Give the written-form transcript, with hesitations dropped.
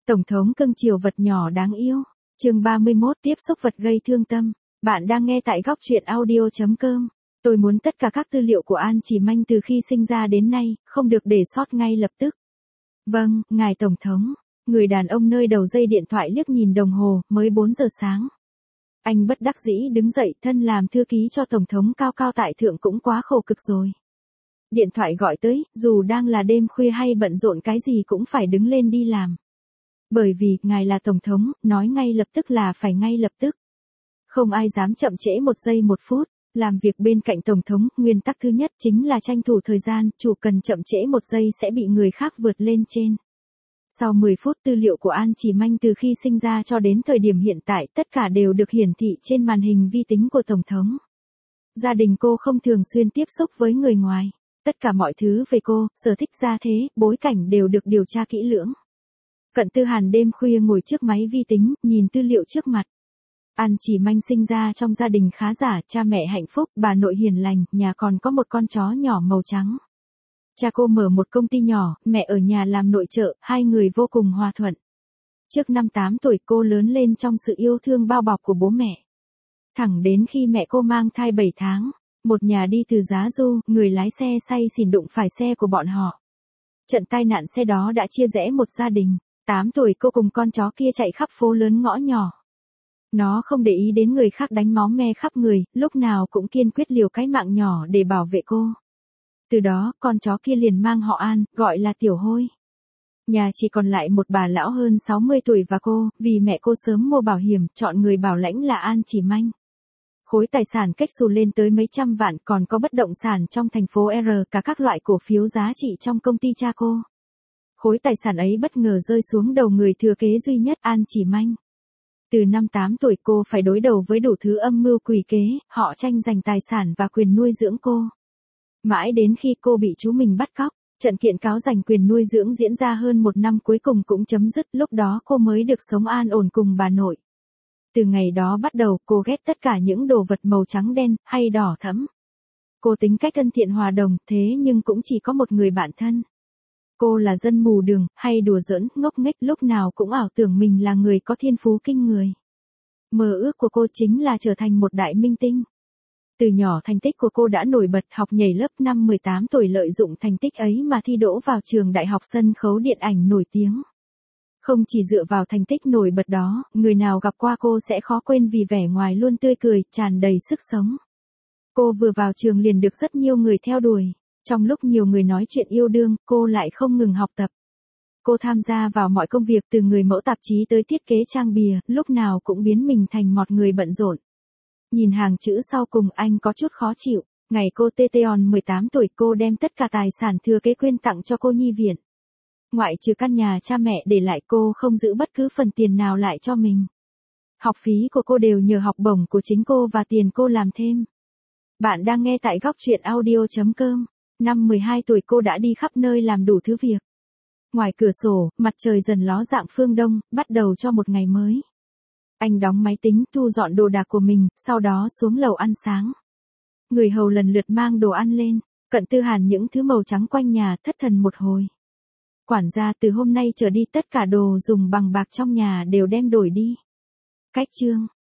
Tổng thống cưng chiều vật nhỏ đáng yêu. Chương 31 tiếp xúc vật gây thương tâm. Bạn đang nghe tại góc truyện audio.com. Tôi muốn tất cả các tư liệu của An Chỉ Manh từ khi sinh ra đến nay, không được để sót ngay lập tức. Vâng, ngài Tổng thống. Người đàn ông nơi đầu dây điện thoại liếc nhìn đồng hồ, mới 4 giờ sáng. Anh bất đắc dĩ đứng dậy, thân làm thư ký cho Tổng thống cao cao tại thượng cũng quá khổ cực rồi. Điện thoại gọi tới, dù đang là đêm khuya hay bận rộn cái gì cũng phải đứng lên đi làm. Bởi vì, ngài là Tổng thống, nói ngay lập tức là phải ngay lập tức. Không ai dám chậm trễ một giây một phút. Làm việc bên cạnh Tổng thống, nguyên tắc thứ nhất chính là tranh thủ thời gian, chủ cần chậm trễ một giây sẽ bị người khác vượt lên trên. Sau 10 phút tư liệu của An Chỉ Manh từ khi sinh ra cho đến thời điểm hiện tại tất cả đều được hiển thị trên màn hình vi tính của Tổng thống. Gia đình cô không thường xuyên tiếp xúc với người ngoài. Tất cả mọi thứ về cô, sở thích gia thế, bối cảnh đều được điều tra kỹ lưỡng. Cận Tư Hàn đêm khuya ngồi trước máy vi tính, nhìn tư liệu trước mặt. An Chỉ Manh sinh ra trong gia đình khá giả, cha mẹ hạnh phúc, bà nội hiền lành, nhà còn có một con chó nhỏ màu trắng. Cha cô mở một công ty nhỏ, mẹ ở nhà làm nội trợ, hai người vô cùng hòa thuận. Trước năm 8 tuổi cô lớn lên trong sự yêu thương bao bọc của bố mẹ. Thẳng đến khi mẹ cô mang thai 7 tháng, một nhà đi từ Giá Du, người lái xe say xỉn đụng phải xe của bọn họ. Trận tai nạn xe đó đã chia rẽ một gia đình. 8 tuổi cô cùng con chó kia chạy khắp phố lớn ngõ nhỏ. Nó không để ý đến người khác đánh máu me khắp người, lúc nào cũng kiên quyết liều cái mạng nhỏ để bảo vệ cô. Từ đó, con chó kia liền mang họ An, gọi là Tiểu Hôi. Nhà chỉ còn lại một bà lão hơn 60 tuổi và cô, vì mẹ cô sớm mua bảo hiểm, chọn người bảo lãnh là An Chỉ Manh. Khối tài sản kết xù lên tới mấy trăm vạn, còn có bất động sản trong thành phố R, cả các loại cổ phiếu giá trị trong công ty cha cô. Khối tài sản ấy bất ngờ rơi xuống đầu người thừa kế duy nhất An Chỉ Manh. Từ năm 8 tuổi cô phải đối đầu với đủ thứ âm mưu quỷ kế, họ tranh giành tài sản và quyền nuôi dưỡng cô. Mãi đến khi cô bị chú mình bắt cóc, trận kiện cáo giành quyền nuôi dưỡng diễn ra hơn một năm cuối cùng cũng chấm dứt, lúc đó cô mới được sống an ổn cùng bà nội. Từ ngày đó bắt đầu cô ghét tất cả những đồ vật màu trắng đen, hay đỏ thẫm. Cô tính cách thân thiện hòa đồng, thế nhưng cũng chỉ có một người bạn thân. Cô là dân mù đường, hay đùa giỡn, ngốc nghếch, lúc nào cũng ảo tưởng mình là người có thiên phú kinh người. Mơ ước của cô chính là trở thành một đại minh tinh. Từ nhỏ thành tích của cô đã nổi bật, học nhảy lớp năm 18 tuổi lợi dụng thành tích ấy mà thi đỗ vào trường đại học sân khấu điện ảnh nổi tiếng. Không chỉ dựa vào thành tích nổi bật đó, người nào gặp qua cô sẽ khó quên vì vẻ ngoài luôn tươi cười, tràn đầy sức sống. Cô vừa vào trường liền được rất nhiều người theo đuổi. Trong lúc nhiều người nói chuyện yêu đương, cô lại không ngừng học tập. Cô tham gia vào mọi công việc từ người mẫu tạp chí tới thiết kế trang bìa, lúc nào cũng biến mình thành một người bận rộn. Nhìn hàng chữ sau cùng anh có chút khó chịu. Ngày cô Teteon 18 tuổi cô đem tất cả tài sản thừa kế quyên tặng cho cô nhi viện. Ngoại trừ căn nhà cha mẹ để lại cô không giữ bất cứ phần tiền nào lại cho mình. Học phí của cô đều nhờ học bổng của chính cô và tiền cô làm thêm. Bạn đang nghe tại góc truyện audio.com. Năm 12 tuổi cô đã đi khắp nơi làm đủ thứ việc. Ngoài cửa sổ, mặt trời dần ló dạng phương đông, bắt đầu cho một ngày mới. Anh đóng máy tính, thu dọn đồ đạc của mình, sau đó xuống lầu ăn sáng. Người hầu lần lượt mang đồ ăn lên, Cận Tư Hàn những thứ màu trắng quanh nhà, thất thần một hồi. Quản gia từ hôm nay trở đi tất cả đồ dùng bằng bạc trong nhà đều đem đổi đi. Cách chương.